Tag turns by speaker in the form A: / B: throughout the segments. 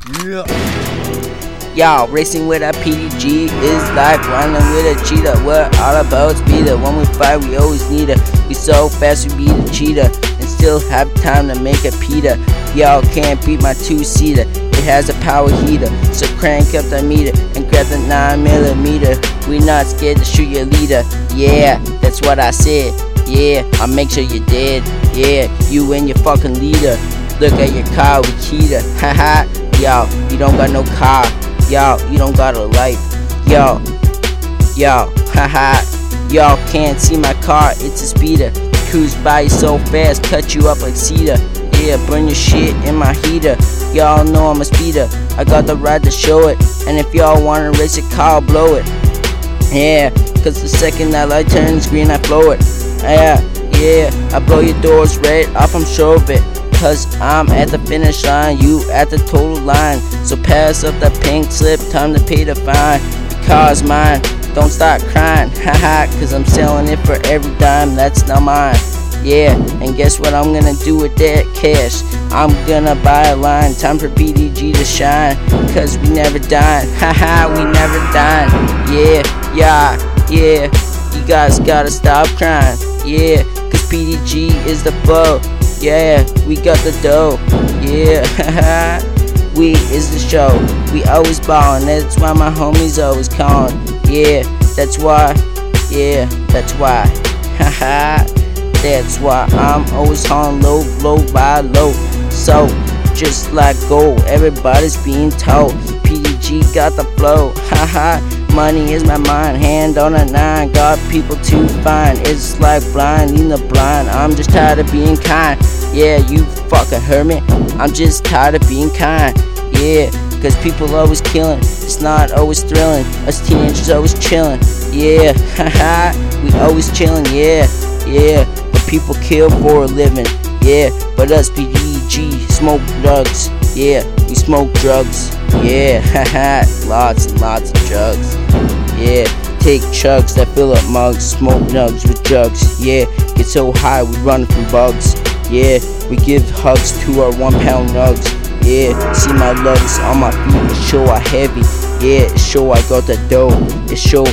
A: Y'all, racing with a PDG is like running with a cheetah. We're all about speed. When we fight, we always need it. We so fast, we beat a cheetah and still have time to make a pita. Y'all can't beat my two-seater. It has a power heater, so crank up the meter and grab the 9mm. We not scared to shoot your leader. Yeah, that's what I said. Yeah, I'll make sure you're dead. Yeah, you and your fucking leader. Look at your car with Keita. Haha, y'all, you don't got no car. Y'all, you don't got a life. Y'all, haha. Y'all can't see my car, it's a speeder. Cruise by you so fast, cut you up like cedar. Yeah, burn your shit in my heater. Y'all know I'm a speeder. I got the ride to show it. And if y'all wanna race a car, I'll blow it. Yeah, cause the second that light turns green, I blow it. Yeah, I blow your doors red off, I'm sure of it. Cause I'm at the finish line, you at the total line. So pass up the pink slip, time to pay the fine. The car's mine, don't start crying. Haha, cause I'm selling it for every dime that's not mine. Yeah, and guess what I'm gonna do with that cash? I'm gonna buy a line, time for PDG to shine. Cause we never dine, haha, we never dine. Yeah, you guys gotta stop crying. Yeah, cause PDG is the flow. Yeah, we got the dough. Yeah, we is the show. We always ballin', that's why my homies always callin'. Yeah, that's why. Yeah, that's why. Haha, that's why I'm always hauling low by low. So, just like gold, everybody's being told. PDG got the flow. Haha, money is my mind, hand on a 9. Got people to find. It's like blind leading the blind. I'm just tired of being kind. Yeah, you fucking heard me. I'm just tired of being kind. Yeah, cause people always killing. It's not always thrilling. Us teenagers always chilling. Yeah, haha, we always chilling. Yeah, but people kill for a living. Yeah, but us PDG smoke drugs. Yeah, we smoke drugs. Yeah, haha, lots and lots of drugs. Yeah, take chugs that fill up mugs, smoke nugs with drugs. Yeah, get so high we run from bugs. Yeah, we give hugs to our 1 pound nugs. Yeah, see my lugs on my feet, it show I heavy. Yeah, it show I got the dough. It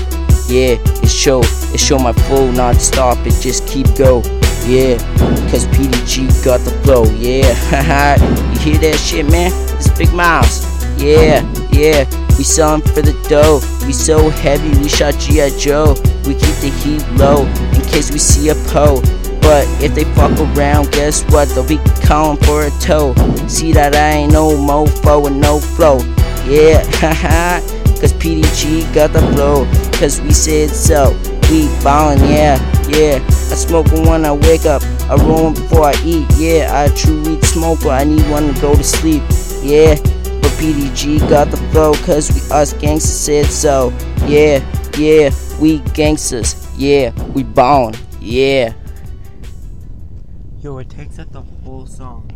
A: show my flow not stop, it just keep go. Yeah, cause PDG got the flow. Yeah, haha, you hear that shit, man? It's Big Miles. Yeah, we sellin' for the dough. We so heavy, we shot G.I. Joe. We keep the heat low in case we see a po'. But if they fuck around, guess what? They'll be calling for a tow. See that I ain't no mofo with no flow. Yeah, haha, cause PDG got the flow. Cause we said so. We ballin', yeah. I smoke when I wake up. I roll before I eat. Yeah, I a true weed smoker. I need one to go to sleep. Yeah, but PDG got the flow. Cause we us gangsters said so. Yeah, we gangsters. Yeah, we ballin'. Yeah.
B: Yo, it takes up the whole song.